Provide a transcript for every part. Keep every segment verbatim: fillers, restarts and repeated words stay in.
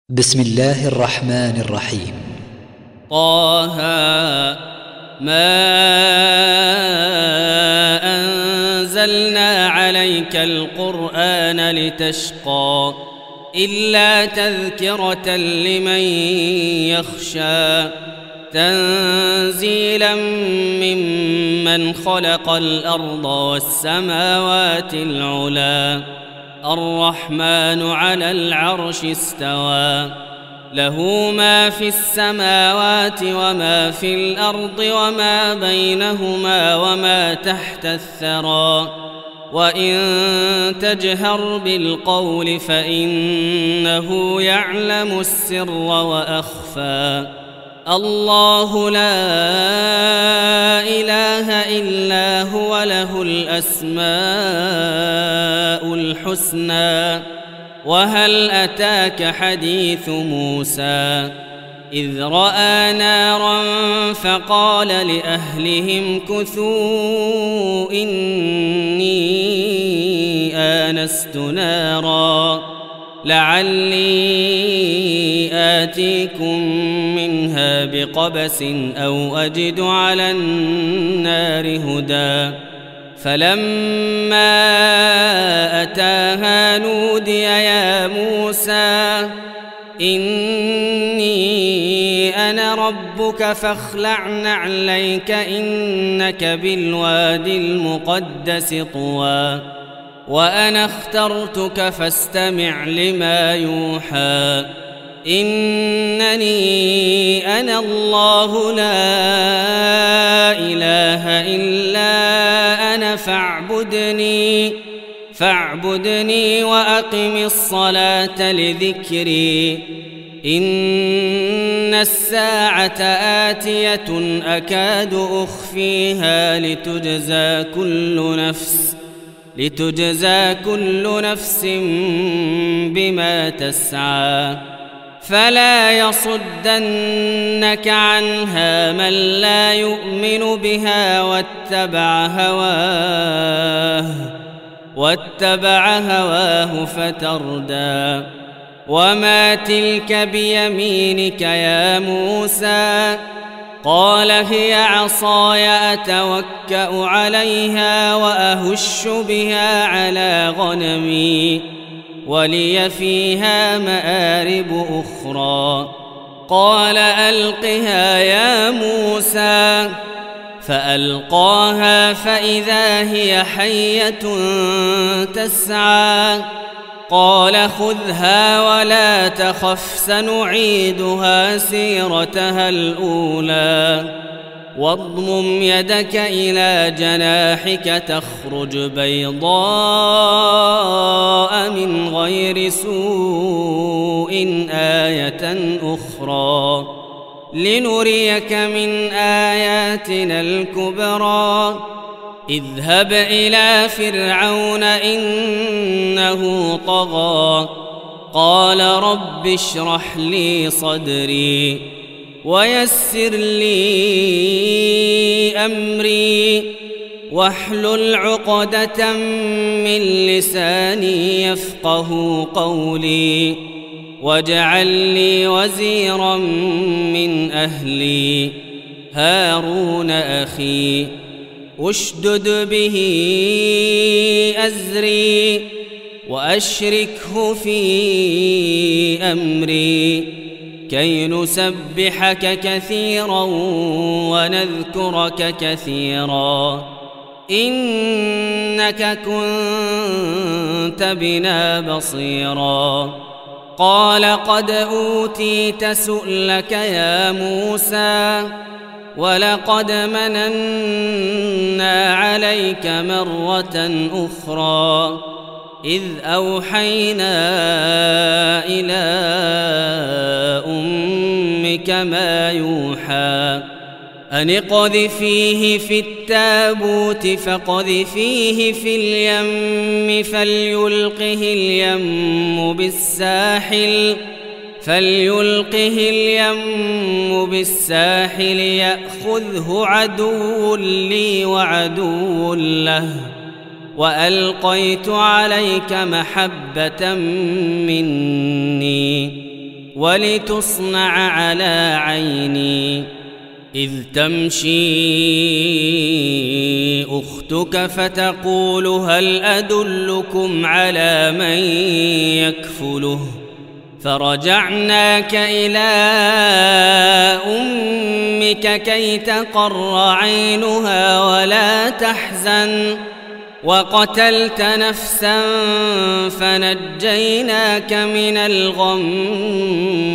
بسم الله الرحمن الرحيم. طه ما أنزلنا عليك القرآن لتشقى إلا تذكرة لمن يخشى تنزيلا ممن خلق الأرض والسماوات العلى الرحمن على العرش استوى له ما في السماوات وما في الأرض وما بينهما وما تحت الثرى وإن تجهر بالقول فإنه يعلم السر وأخفى الله لا إله إلا هو له الأسماء الحسنى وهل أتاك حديث موسى إذ رأى نارا فقال لأهلهم كثوا إني آنست نارا لعلي آتيكم منها بقبس أو أجد على النار هدى فلما أتاها نودي يا موسى إني أنا ربك فاخلع نعليك إنك بالوادي المقدس طوى وأنا اخترتك فاستمع لما يوحى إنني أنا الله لا إله إلا أنا فاعبدني فاعبدني وأقم الصلاة لذكري إن الساعة آتية أكاد أخفيها لتجزى كل نفس لتجزى كل نفس بما تسعى فلا يصدنك عنها من لا يؤمن بها واتبع هواه واتبع هواه فتردى وما تلك بيمينك يا موسى قال هي عصاي أتوكأ عليها وأهش بها على غنمي ولي فيها مآرب أخرى قال ألقها يا موسى فألقاها فإذا هي حية تسعى قال خذها ولا تخف سنعيدها سيرتها الأولى واضمم يدك إلى جناحك تخرج بيضاء من غير سوء آية أخرى لنريك من آياتنا الكبرى اذهب إلى فرعون إنه طغى قال رب اشرح لي صدري ويسر لي أمري واحلل عقدة من لساني يفقه قولي واجعل لي وزيرا من أهلي هارون أخي اشدد به أزري وأشركه في أمري كي نسبحك كثيرا ونذكرك كثيرا إنك كنت بنا بصيرا قال قد أوتيت سؤلك يا موسى ولقد مننا عليك مرة أخرى إذ أوحينا إلى أمك ما يوحى أن اقذفيه في التابوت فاقذفيه في اليم فليلقه اليم بالساحل فليلقه اليم بالساحل يأخذه عدو لي وعدو له وألقيت عليك محبة مني ولتصنع على عيني إذ تمشي أختك فتقول هل أدلكم على من يكفله فرجعناك إلى أمك كي تقر عينها ولا تحزن وقتلت نفسا فنجيناك من الغم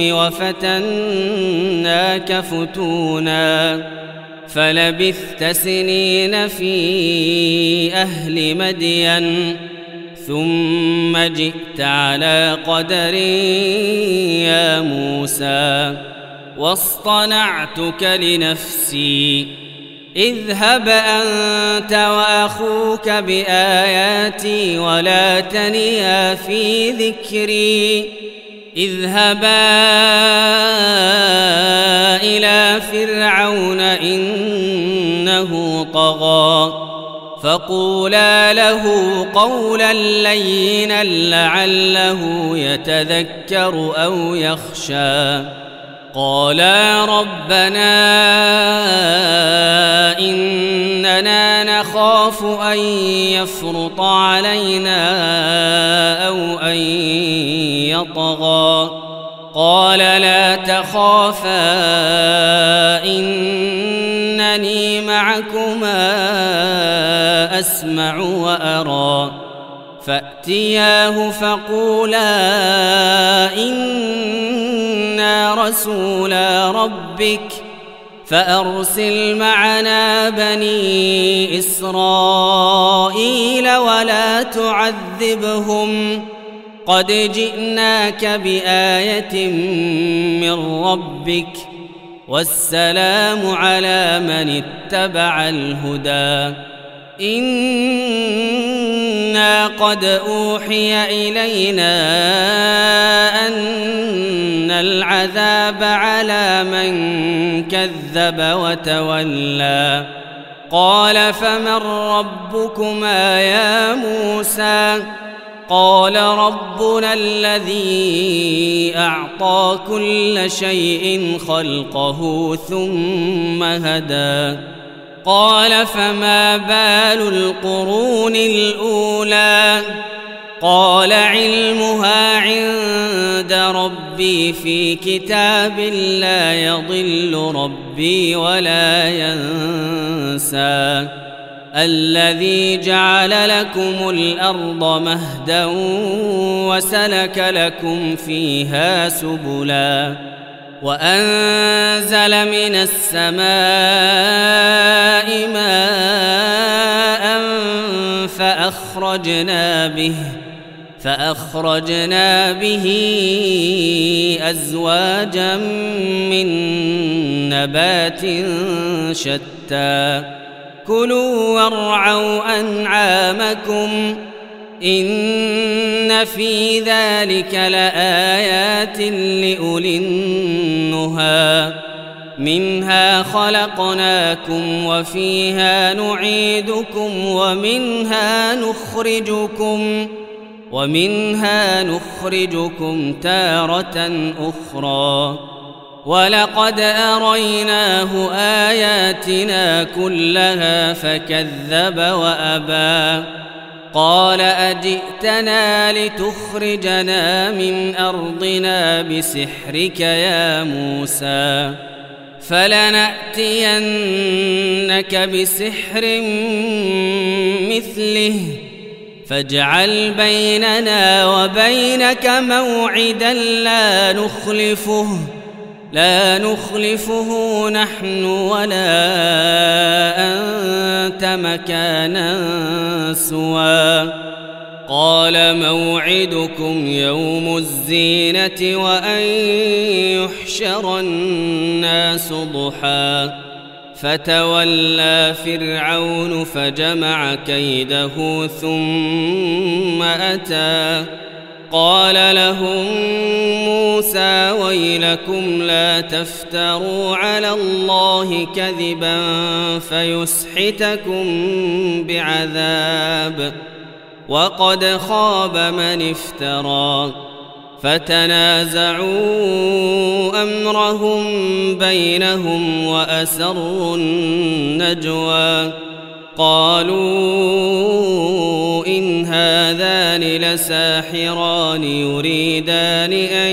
وفتناك فتونا فلبثت سنين في أهل مدين ثم جئت على قدر يا موسى واصطنعتك لنفسي اذهب أنت وأخوك بآياتي ولا تنيا في ذكري اذهبا إلى فرعون إنه طغى فقولا له قولا لينا لعله يتذكر أو يخشى قالا ربنا إننا نخاف أن يفرط علينا أو أن يطغى قال لا تخافا إنني معكما أسمع وأرى فأتياه فقولا إنا رسولا ربك فأرسل معنا بني إسرائيل ولا تعذبهم قد جئناك بآية من ربك والسلام على من اتبع الهدى إنا قد أوحي إلينا أن العذاب على من كذب وتولى قال فمن ربكما يا موسى قال ربنا الذي أعطى كل شيء خلقه ثم هدى قال فما بال القرون الأولى قال علمها عند ربي في كتاب لا يضل ربي ولا ينسى الذي جعل لكم الأرض مهدا وسلك لكم فيها سبلا وأنزل من السماء ماء فأخرجنا به فأخرجنا به أزواجا من نبات شتى كلوا وارعوا أنعامكم إن في ذلك لآيات لأولي النهى منها خلقناكم وفيها نعيدكم ومنها نخرجكم ومنها نخرجكم تارة أخرى ولقد أريناه آياتنا كلها فكذب وأبى قال أجئتنا لتخرجنا من أرضنا بسحرك يا موسى فلنأتينك بسحر مثله فاجعل بيننا وبينك موعدا لا نخلفه لا نخلفه نحن ولا أنت مكانا سوى قال موعدكم يوم الزينة وأن يحشر الناس ضحى فتولى فرعون فجمع كيده ثم أتى قال لهم موسى ويلكم لا تفتروا على الله كذبا فيسحتكم بعذاب وقد خاب من افترى فتنازعوا أمرهم بينهم وأسروا النجوى قالوا إن هذان لساحران يريدان أن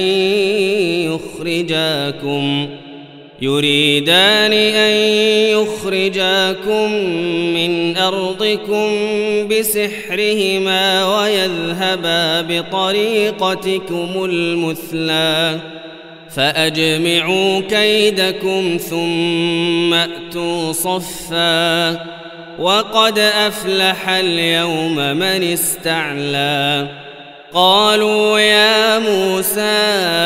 يخرجاكم يريدان أن يخرجاكم من أرضكم بسحرهما ويذهبا بطريقتكم المثلى فأجمعوا كيدكم ثم أتوا صفا وقد أفلح اليوم من استعلى قالوا يا موسى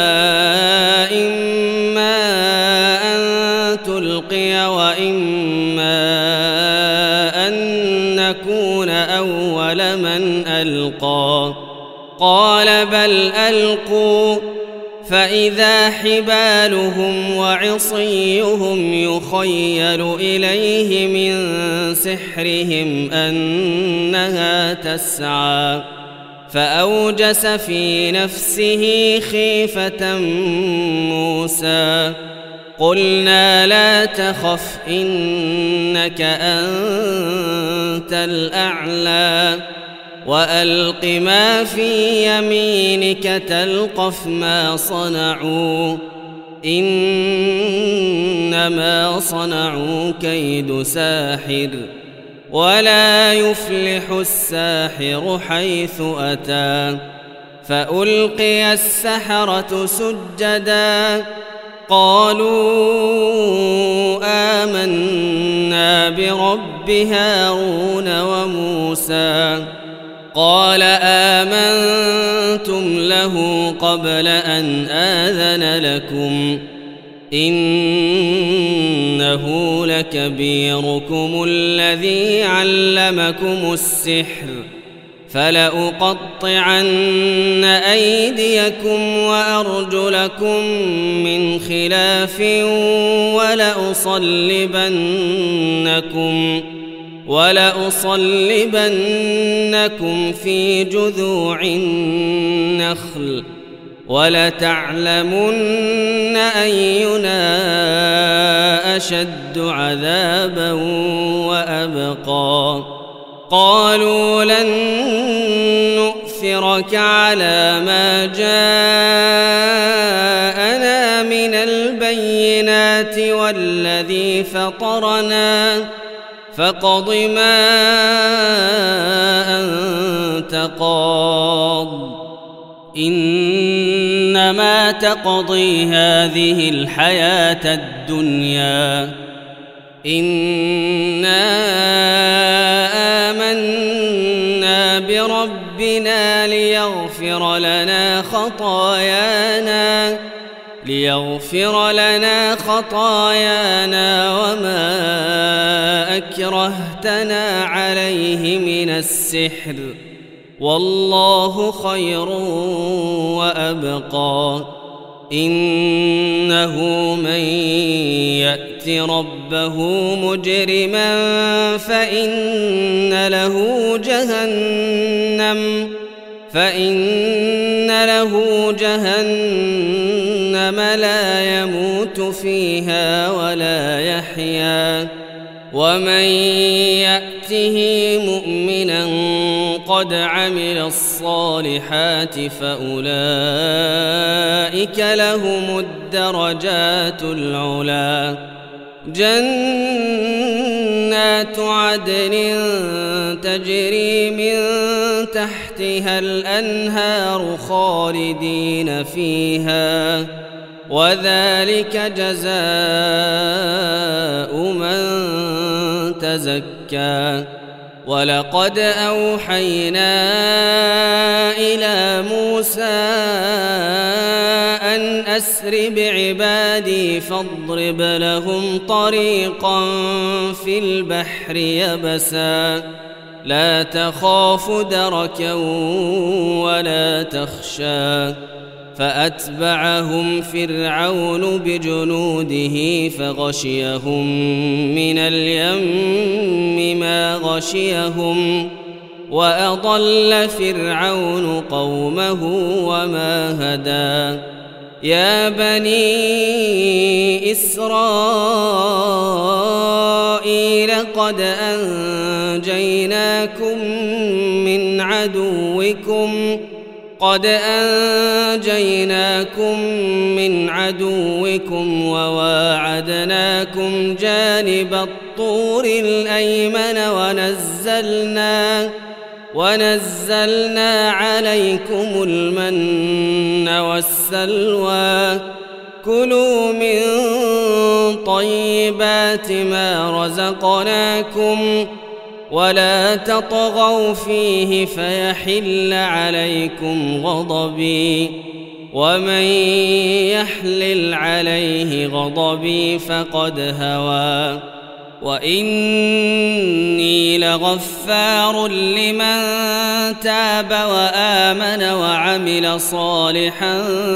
إما أن تلقي وإما أن نكون أول من ألقى قال بل ألقوا فإذا حبالهم وعصيهم يخيل إليه من سحرهم أنها تسعى فأوجس في نفسه خيفة موسى قلنا لا تخف إنك أنت الأعلى وألق ما في يمينك تلقف ما صنعوا إنما صنعوا كيد ساحر ولا يفلح الساحر حيث أتى فألقي السحرة سجدا قالوا آمنا برب هارون وموسى قال آمنتم له قبل أن آذن لكم إنه لكبيركم الذي علمكم السحر فلأقطعن أيديكم وأرجلكم من خلاف ولأصلبنكم ولأصلبنكم في جذوع النخل ولتعلمن أينا أشد عذابا وأبقى قالوا لن نؤثرك على ما جاءنا من البينات والذي فطرنا فاقض ما أنت قاض إنما تقضي هذه الحياة الدنيا إنا آمنا بربنا ليغفر لنا خطايانا ليغفر لنا خطايانا وما أكرهتنا عليه من السحر والله خير وأبقى إنه من يأت ربه مجرما فإن له جهنم فإن له جهنم لا يموت فيها ولا يحيا ومن يأته مؤمنا قد عمل الصالحات فأولئك لهم الدرجات العلى جنات عدن تجري من تحتها الأنهار خالدين فيها وذلك جزاء من تزكى ولقد أوحينا إلى موسى أن أسر بعبادي فاضرب لهم طريقا في البحر يبسا لا تخاف دركا ولا تخشى فأتبعهم فرعون بجنوده فغشيهم من اليم ما غشيهم وأضل فرعون قومه وما هدى يا بني إسرائيل قد أنجيناكم من عدوكم قد أنجيناكم من عدوكم وواعدناكم جانب الطور الأيمن ونزلنا ونزلنا عليكم المن والسلوى كلوا من طيبات ما رزقناكم ولا تطغوا فيه فيحل عليكم غضبي ومن يحلل عليه غضبي فقد هوى وإني لغفار لمن تاب وآمن وعمل صالحا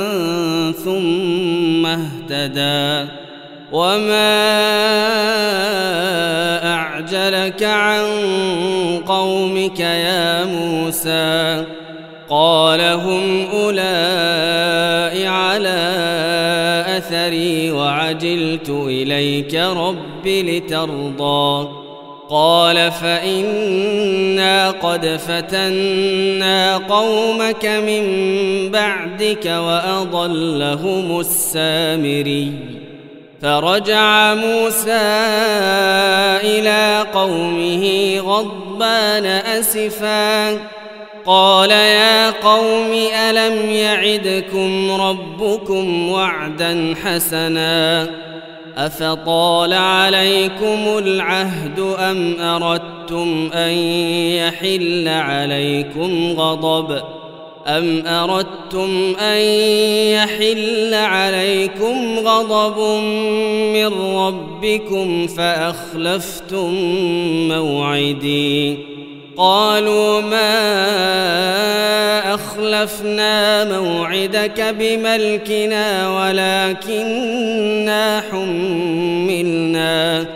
ثم اهتدى وما أعجلك عن قومك يا موسى قال هم أولئك على أثري وعجلت إليك رب لترضى قال فإنا قد فتنا قومك من بعدك وأضلهم السامري فرجع موسى إلى قومه غضبان أسفا قال يا قوم ألم يعدكم ربكم وعدا حسنا أفطال عليكم العهد أم أردتم أن يحل عليكم غضب أم أردتم أن يحل عليكم غضب من ربكم فأخلفتم موعدي قالوا ما أخلفنا موعدك بملكنا ولكننا حملنا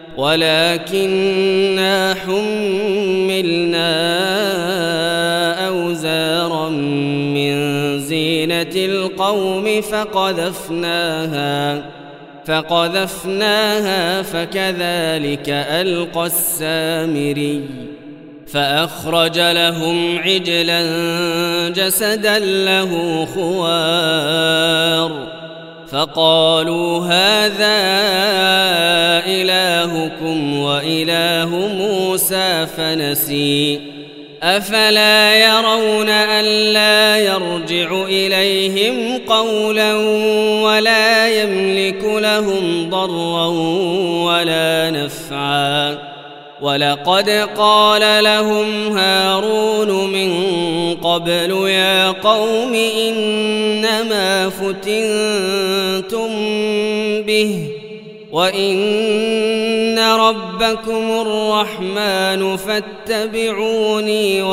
ولكننا حملنا أوزارا من زينة القوم فقذفناها فقذفناها فكذلك ألقى السامري فأخرج لهم عجلا جسدا له خوار فقالوا هذا إلهكم وإله موسى فنسي أفلا يرون ألا يرجع إليهم قولا ولا يملك لهم ضرا ولا نفعا ولقد قال لهم هارون من قبل يا قوم إنما فتنتم به وإن ربكم الرحمن فاتبعوني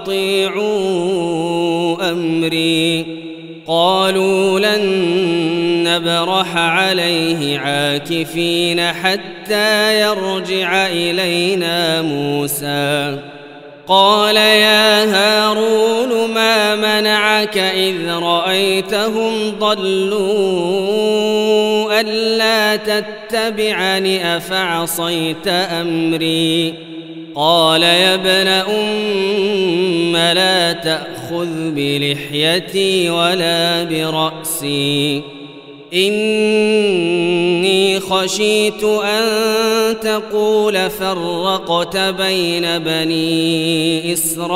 وأطيعوا أمري قالوا لن نبرح عليه عاكفين حتى يرجع إلينا موسى قال يا هارون ما منعك إذ رأيتهم ضلوا ألا تتبعني أفعصيت أمري قال يا ابن أم لا تأخذ بلحيتي ولا برأسي إني خشيت أن تقول فرقت بين بني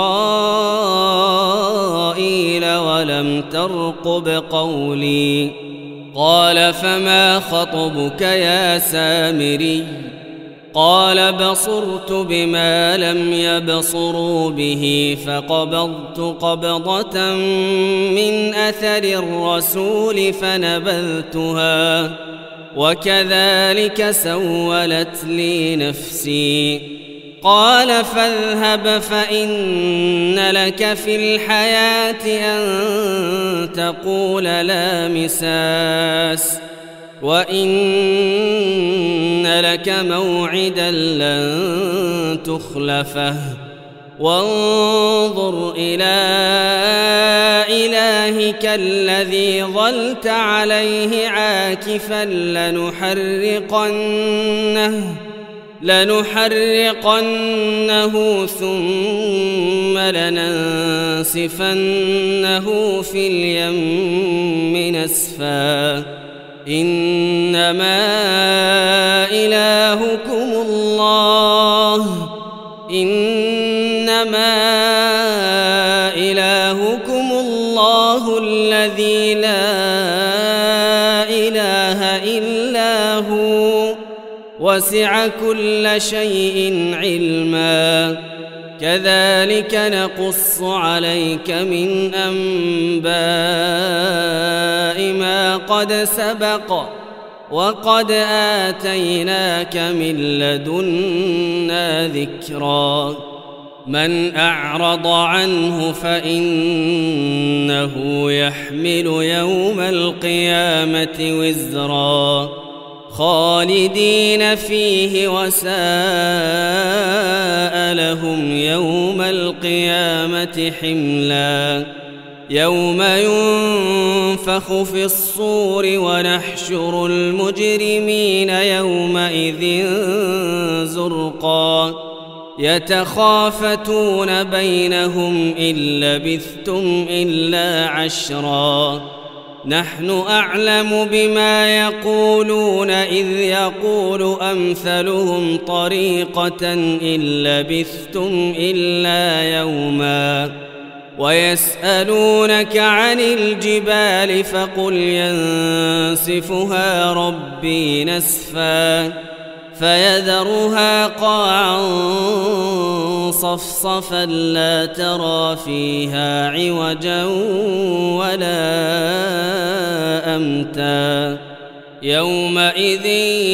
إسرائيل ولم ترقب قولي قال فما خطبك يا سامري قال بصرت بما لم يبصروا به فقبضت قبضة من أثر الرسول فنبذتها وكذلك سولت لي نفسي قال فاذهب فإن لك في الحياة أن تقول لا مساس وإن لك موعدا لن تخلفه وانظر إلى إلهك الذي ظلت عليه عاكفا لنحرقنه لنحرقنه ثم لننسفنه في اليم نسفا إنما إلهكم الله إنما إلهكم الله الذي لا إله إلا هو وسع كل شيء علما كذلك نقص عليك من أنباء ما قد سبق وقد آتيناك من لدنا ذكرا من أعرض عنه فإنه يحمل يوم القيامة وزرا خالدين فيه وساء لهم يوم القيامة حملا يوم ينفخ في الصور ونحشر المجرمين يومئذ زرقا يتخافتون بينهم إن لبثتم إلا عشرا نحن أعلم بما يقولون إذ يقول أمثلهم طريقة إن لبثتم إلا يوما ويسألونك عن الجبال فقل ينسفها ربي نسفا فيذرها قاعا صفصفا لا ترى فيها عوجا ولا أمتا يومئذ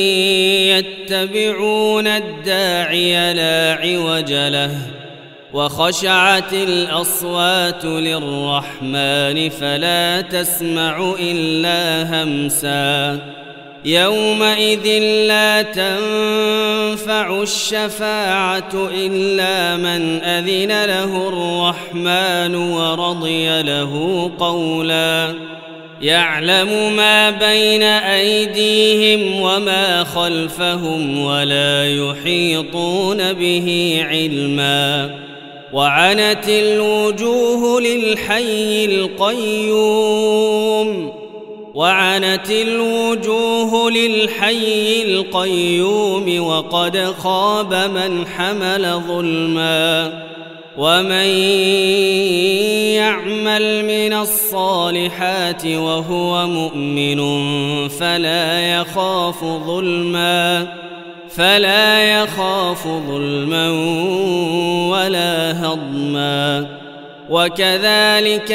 يتبعون الداعي لا عوج له وخشعت الأصوات للرحمن فلا تسمع إلا همسا يومئذ لا تنفع الشفاعة إلا من أذن له الرحمن ورضي له قولا يعلم ما بين أيديهم وما خلفهم ولا يحيطون به علما وعنت الوجوه للحي القيوم وعنت الوجوه للحي القيوم وقد خاب من حمل ظلما ومن يعمل من الصالحات وهو مؤمن فلا يخاف ظلما فلا يخاف ظلما ولا هضما وكذلك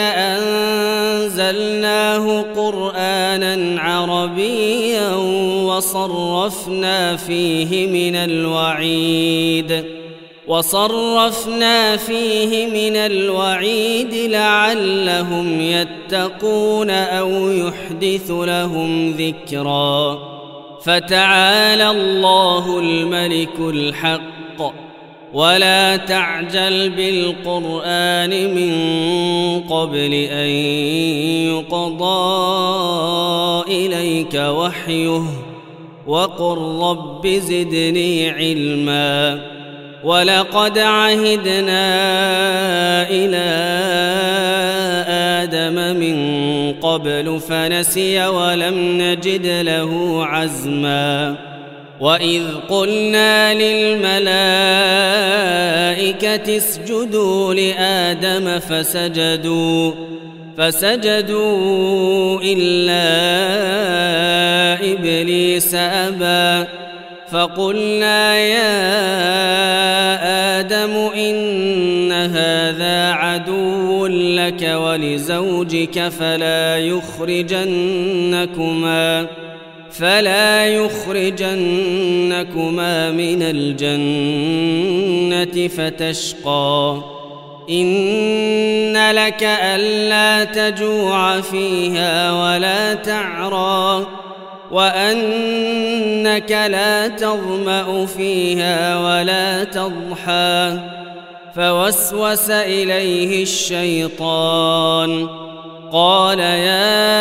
أنزلناه قرآنا عربيا وصرفنا فيه من الوعيد وصرفنا فيه من الوعيد لعلهم يتقون أو يحدث لهم ذكرا فتعالى الله الملك الحق ولا تعجل بالقرآن من قبل أن يقضى إليك وحيه وقل رب زدني علما ولقد عهدنا إلى آدم من قبل فنسي ولم نجد له عزما وإذ قلنا للملائكة اسجدوا لآدم فسجدوا فسجدوا إلا إبليس أبى فقلنا يا آدم إن هذا عدو لك ولزوجك فلا يخرجنكما فلا يخرجنكما من الجنة فتشقى إن لك ألا تجوع فيها ولا تعرى وأنك لا تظمأ فيها ولا تضحى فوسوس إليه الشيطان قال يا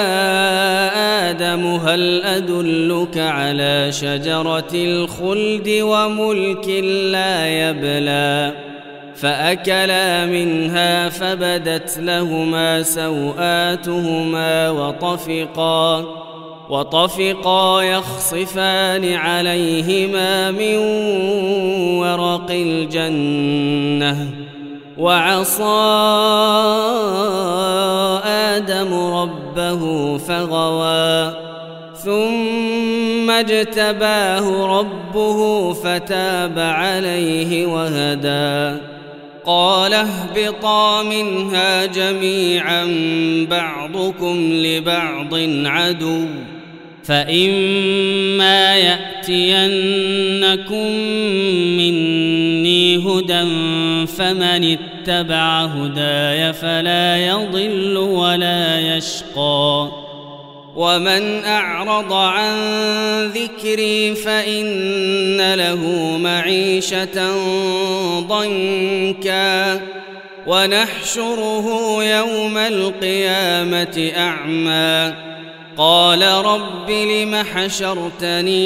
آدم هل أدلك على شجرة الخلد وملك لا يبلى فأكلا منها فبدت لهما سوآتهما وطفقا وطفقا يخصفان عليهما من ورق الجنة وعصى آدم ربه فغوى ثم اجتباه ربه فتاب عليه وهدى قال اهبطا منها جميعا بعضكم لبعض عدو فإما يأتينكم مني هدى فمن اتبع هداي فلا يضل ولا يشقى ومن أعرض عن ذكري فإن له معيشة ضنكا ونحشره يوم القيامة أعمى قال رب لم حشرتني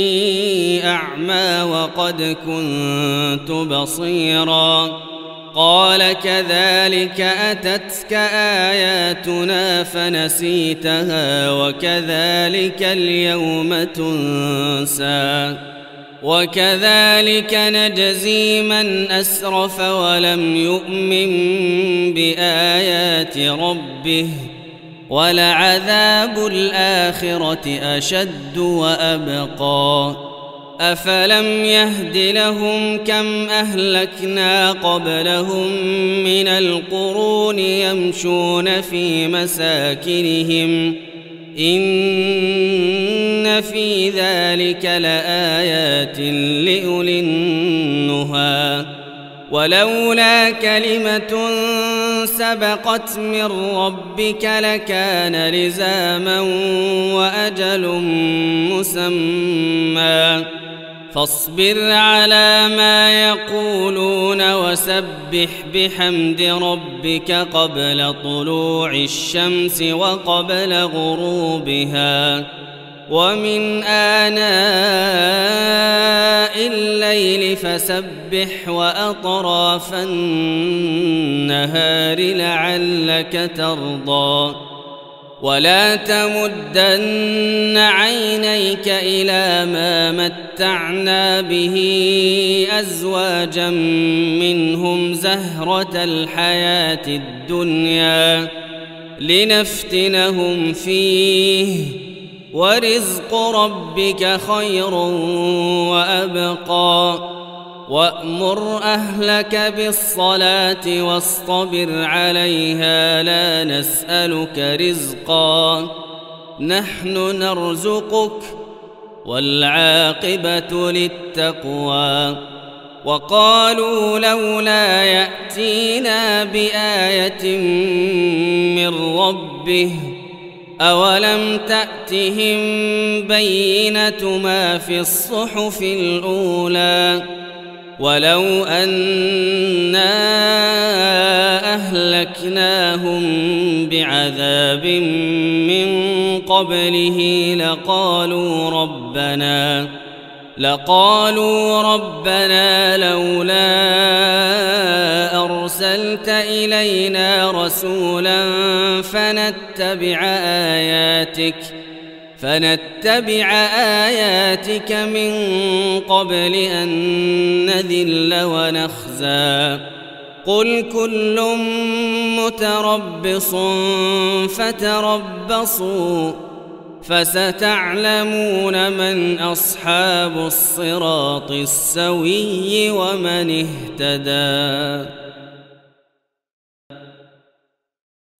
أعمى وقد كنت بصيرا قال كذلك أتتك آياتنا فنسيتها وكذلك اليوم تنسى وكذلك نجزي من أسرف ولم يؤمن بآيات ربه ولعذاب الآخرة أشد وأبقى أفلم يهد لهم كم أهلكنا قبلهم من القرون يمشون في مساكنهم إن في ذلك لآيات لأولي النهى ولولا كلمة سبقت من ربك لكان لزاما وأجل مسمى فاصبر على ما يقولون وسبح بحمد ربك قبل طلوع الشمس وقبل غروبها ومن آناء الليل فسبح وأطراف النهار لعلك ترضى ولا تمدن عينيك إلى ما متعنا به أزواجا منهم زهرة الحياة الدنيا لنفتنهم فيه ورزق ربك خير وأبقى وأمر أهلك بالصلاة واصطبر عليها لا نسألك رزقا نحن نرزقك والعاقبة للتقوى وقالوا لولا يأتينا بآية من ربه أولم تأتهم بينة ما في الصحف الأولى ولو أنا أهلكناهم بعذاب من قبله لقالوا ربنا لقالوا ربنا لولا أرسلت إلينا رسولا فنتبع آياتك فنتبع آياتك من قبل أن نذل ونخزى قل كل متربص فتربصوا فستعلمون من أصحاب الصراط السوي ومن اهتدى.